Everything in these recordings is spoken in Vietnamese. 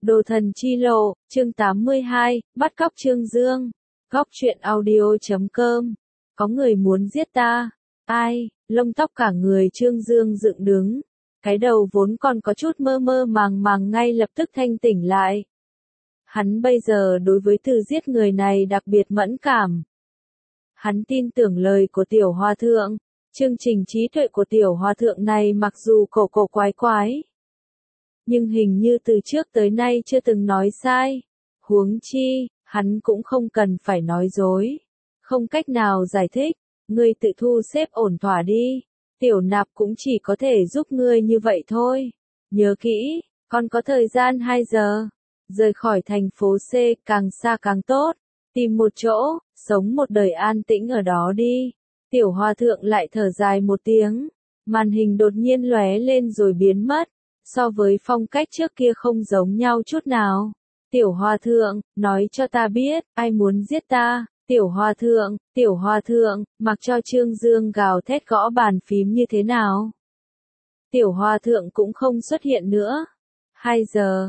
Đồ thần chi lộ, chương 82, bắt cóc Trương Dương. Góc truyện audio.com. Có người muốn giết ta. Ai? Lông tóc cả người Trương Dương dựng đứng. Cái đầu vốn còn có chút mơ mơ màng màng ngay lập tức thanh tỉnh lại. Hắn bây giờ đối với từ giết người này đặc biệt mẫn cảm. Hắn tin tưởng lời của tiểu hòa thượng. Chương trình trí tuệ của tiểu hòa thượng này mặc dù cổ cổ quái quái, nhưng hình như từ trước tới nay chưa từng nói sai. Huống chi, hắn cũng không cần phải nói dối. Không cách nào giải thích, ngươi tự thu xếp ổn thỏa đi. Tiểu nạp cũng chỉ có thể giúp ngươi như vậy thôi. Nhớ kỹ, còn có thời gian 2 giờ. Rời khỏi thành phố C, càng xa càng tốt. Tìm một chỗ, sống một đời an tĩnh ở đó đi. Tiểu hòa thượng lại thở dài một tiếng. Màn hình đột nhiên lóe lên rồi biến mất. So với phong cách trước kia không giống nhau chút nào. Tiểu hòa thượng, nói cho ta biết, ai muốn giết ta? Tiểu hòa thượng, mặc cho Trương Dương gào thét gõ bàn phím như thế nào? Tiểu hòa thượng cũng không xuất hiện nữa. 2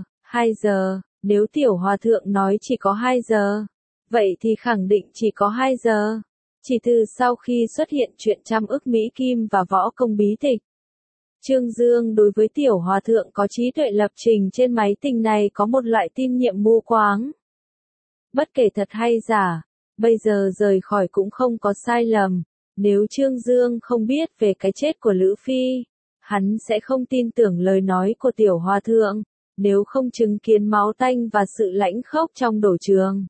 giờ, nếu tiểu hòa thượng nói chỉ có 2 giờ, vậy thì khẳng định chỉ có 2 giờ. Chỉ từ sau khi xuất hiện chuyện trăm ức Mỹ Kim và võ công bí tịch, Trương Dương đối với tiểu hòa thượng có trí tuệ lập trình trên máy tính này có một loại tin nhiệm mù quáng. Bất kể thật hay giả, bây giờ rời khỏi cũng không có sai lầm. Nếu Trương Dương không biết về cái chết của Lữ Phi, hắn sẽ không tin tưởng lời nói của tiểu hòa thượng. Nếu không chứng kiến máu tanh và sự lãnh khốc trong đổ trường,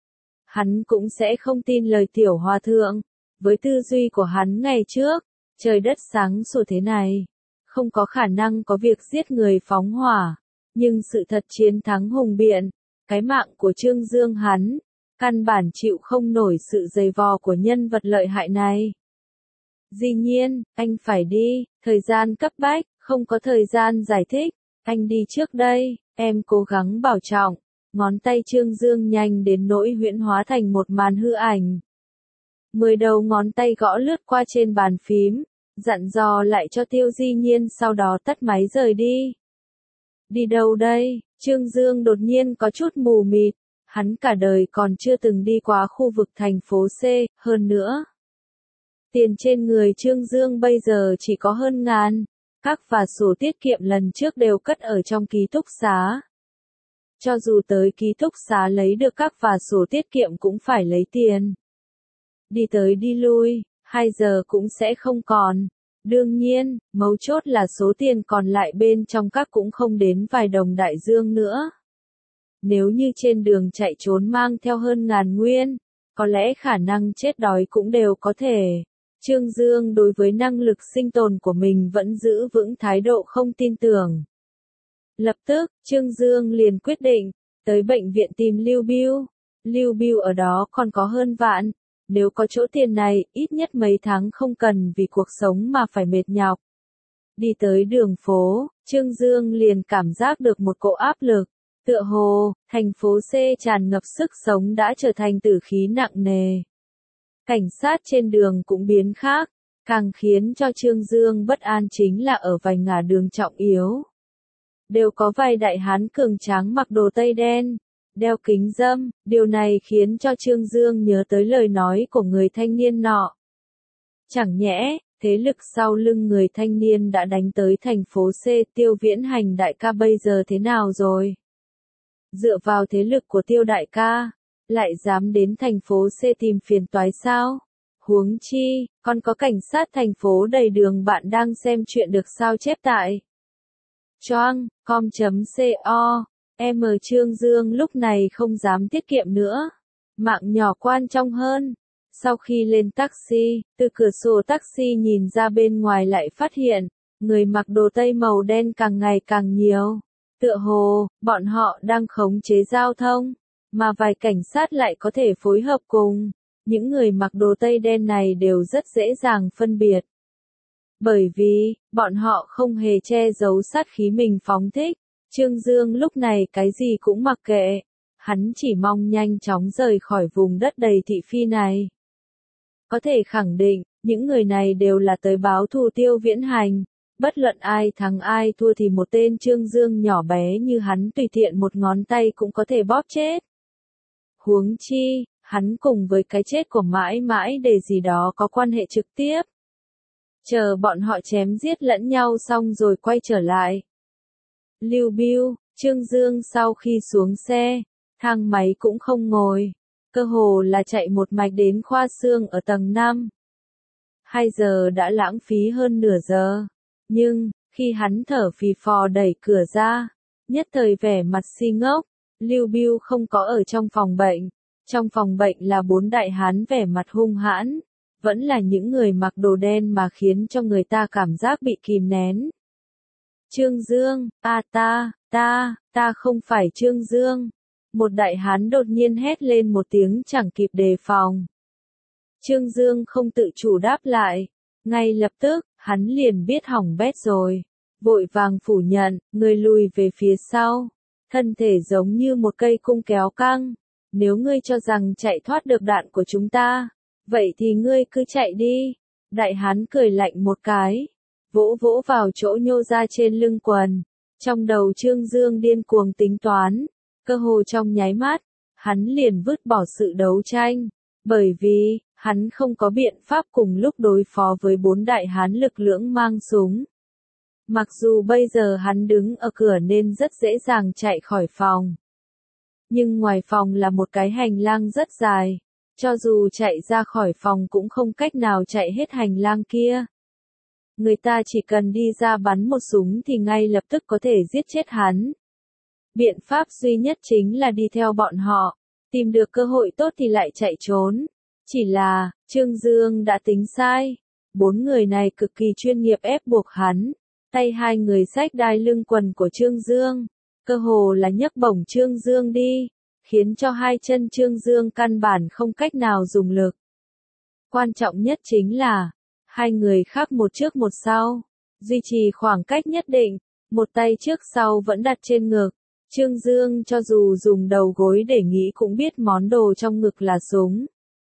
hắn cũng sẽ không tin lời tiểu hòa thượng. Với tư duy của hắn ngày trước, trời đất sáng sủa thế này, không có khả năng có việc giết người phóng hỏa. Nhưng sự thật chiến thắng hùng biện, cái mạng của Trương Dương hắn, căn bản chịu không nổi sự giày vò của nhân vật lợi hại này. Dĩ nhiên, anh phải đi, thời gian cấp bách, không có thời gian giải thích. Anh đi trước đây, em cố gắng bảo trọng. Ngón tay Trương Dương nhanh đến nỗi huyễn hóa thành một màn hư ảnh. 10 đầu ngón tay gõ lướt qua trên bàn phím, dặn dò lại cho Tiêu Di Nhiên, sau đó tắt máy rời đi. Đi đâu đây? Trương Dương đột nhiên có chút mù mịt. Hắn cả đời còn chưa từng đi qua khu vực thành phố C, hơn nữa. Tiền trên người Trương Dương bây giờ chỉ có hơn ngàn. Các và sổ tiết kiệm lần trước đều cất ở trong ký túc xá. Cho dù tới ký túc xá lấy được các và sổ tiết kiệm cũng phải lấy tiền. Đi tới đi lui, 2 giờ cũng sẽ không còn. Đương nhiên, mấu chốt là số tiền còn lại bên trong các cũng không đến vài đồng đại dương nữa. Nếu như trên đường chạy trốn mang theo hơn ngàn nguyên, có lẽ khả năng chết đói cũng đều có thể. Trương Dương đối với năng lực sinh tồn của mình vẫn giữ vững thái độ không tin tưởng. Lập tức, Trương Dương liền quyết định, tới bệnh viện tìm Lưu Biêu. Lưu Biêu ở đó còn có hơn vạn. Nếu có chỗ tiền này, ít nhất mấy tháng không cần vì cuộc sống mà phải mệt nhọc. Đi tới đường phố, Trương Dương liền cảm giác được một cỗ áp lực. Tựa hồ, thành phố C tràn ngập sức sống đã trở thành tử khí nặng nề. Cảnh sát trên đường cũng biến khác, càng khiến cho Trương Dương bất an chính là ở vài ngả đường trọng yếu. Đều có vài đại hán cường tráng mặc đồ tây đen, đeo kính râm, điều này khiến cho Trương Dương nhớ tới lời nói của người thanh niên nọ. Chẳng nhẽ, thế lực sau lưng người thanh niên đã đánh tới thành phố C, Tiêu Viễn Hành đại ca bây giờ thế nào rồi? Dựa vào thế lực của Tiêu đại ca, lại dám đến thành phố C tìm phiền toái sao? Huống chi, còn có cảnh sát thành phố đầy đường. Bạn đang xem chuyện được sao chép tại choang.com.co. Trương Dương lúc này không dám tiết kiệm nữa. Mạng nhỏ quan trọng hơn. Sau khi lên taxi, từ cửa sổ taxi nhìn ra bên ngoài lại phát hiện, người mặc đồ tây màu đen càng ngày càng nhiều. Tựa hồ, bọn họ đang khống chế giao thông, mà vài cảnh sát lại có thể phối hợp cùng. Những người mặc đồ tây đen này đều rất dễ dàng phân biệt. Bởi vì, bọn họ không hề che giấu sát khí mình phóng thích. Trương Dương lúc này cái gì cũng mặc kệ. Hắn chỉ mong nhanh chóng rời khỏi vùng đất đầy thị phi này. Có thể khẳng định, những người này đều là tới báo thù Tiêu Viễn Hành. Bất luận ai thắng ai thua thì một tên Trương Dương nhỏ bé như hắn tùy tiện một ngón tay cũng có thể bóp chết. Huống chi, hắn cùng với cái chết của mãi mãi để gì đó có quan hệ trực tiếp. Chờ bọn họ chém giết lẫn nhau xong rồi quay trở lại. Lưu Bưu, Trương Dương sau khi xuống xe, thang máy cũng không ngồi, cơ hồ là chạy một mạch đến khoa xương ở tầng 5. 2 giờ đã lãng phí hơn nửa giờ, nhưng, khi hắn thở phì phò đẩy cửa ra, nhất thời vẻ mặt si ngốc, Lưu Bưu không có ở trong phòng bệnh. Trong phòng bệnh là 4 đại hán vẻ mặt hung hãn, vẫn là những người mặc đồ đen mà khiến cho người ta cảm giác bị kìm nén. Trương Dương, ta không phải Trương Dương. Một đại hán đột nhiên hét lên một tiếng chẳng kịp đề phòng. Trương Dương không tự chủ đáp lại, ngay lập tức, hắn liền biết hỏng bét rồi. Vội vàng phủ nhận, người lùi về phía sau, thân thể giống như một cây cung kéo căng. Nếu ngươi cho rằng chạy thoát được đạn của chúng ta, vậy thì ngươi cứ chạy đi. Đại hán cười lạnh một cái, vỗ vỗ vào chỗ nhô ra trên lưng quần. Trong đầu Trương Dương điên cuồng tính toán, cơ hồ trong nháy mắt, hắn liền vứt bỏ sự đấu tranh, bởi vì, hắn không có biện pháp cùng lúc đối phó với 4 đại hán lực lưỡng mang súng. Mặc dù bây giờ hắn đứng ở cửa nên rất dễ dàng chạy khỏi phòng. Nhưng ngoài phòng là một cái hành lang rất dài, cho dù chạy ra khỏi phòng cũng không cách nào chạy hết hành lang kia. Người ta chỉ cần đi ra bắn một súng thì ngay lập tức có thể giết chết hắn. Biện pháp duy nhất chính là đi theo bọn họ, tìm được cơ hội tốt thì lại chạy trốn. Chỉ là, Trương Dương đã tính sai. 4 người này cực kỳ chuyên nghiệp ép buộc hắn. Tay 2 người xách đai lưng quần của Trương Dương, cơ hồ là nhấc bổng Trương Dương đi, khiến cho 2 chân Trương Dương căn bản không cách nào dùng lực. Quan trọng nhất chính là, 2 người khác một trước một sau, duy trì khoảng cách nhất định, một tay trước sau vẫn đặt trên ngực. Trương Dương cho dù dùng đầu gối để nghĩ cũng biết món đồ trong ngực là súng.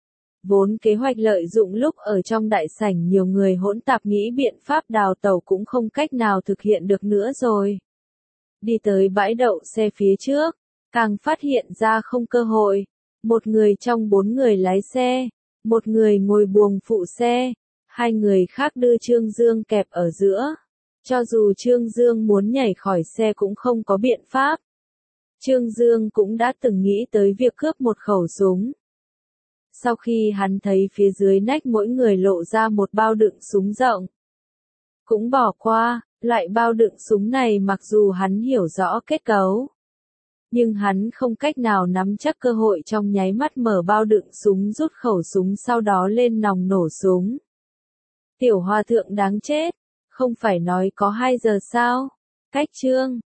Vốn kế hoạch lợi dụng lúc ở trong đại sảnh nhiều người hỗn tạp nghĩ biện pháp đào tẩu cũng không cách nào thực hiện được nữa rồi. Đi tới bãi đậu xe phía trước, càng phát hiện ra không cơ hội. Một người trong 4 người lái xe, một người ngồi buồng phụ xe, 2 người khác đưa Trương Dương kẹp ở giữa. Cho dù Trương Dương muốn nhảy khỏi xe cũng không có biện pháp. Trương Dương cũng đã từng nghĩ tới việc cướp một khẩu súng. Sau khi hắn thấy phía dưới nách mỗi người lộ ra một bao đựng súng rộng, cũng bỏ qua. Loại bao đựng súng này mặc dù hắn hiểu rõ kết cấu, nhưng hắn không cách nào nắm chắc cơ hội trong nháy mắt mở bao đựng súng rút khẩu súng sau đó lên nòng nổ súng. Tiểu hòa thượng đáng chết, không phải nói có 2 giờ sao? Cách Trương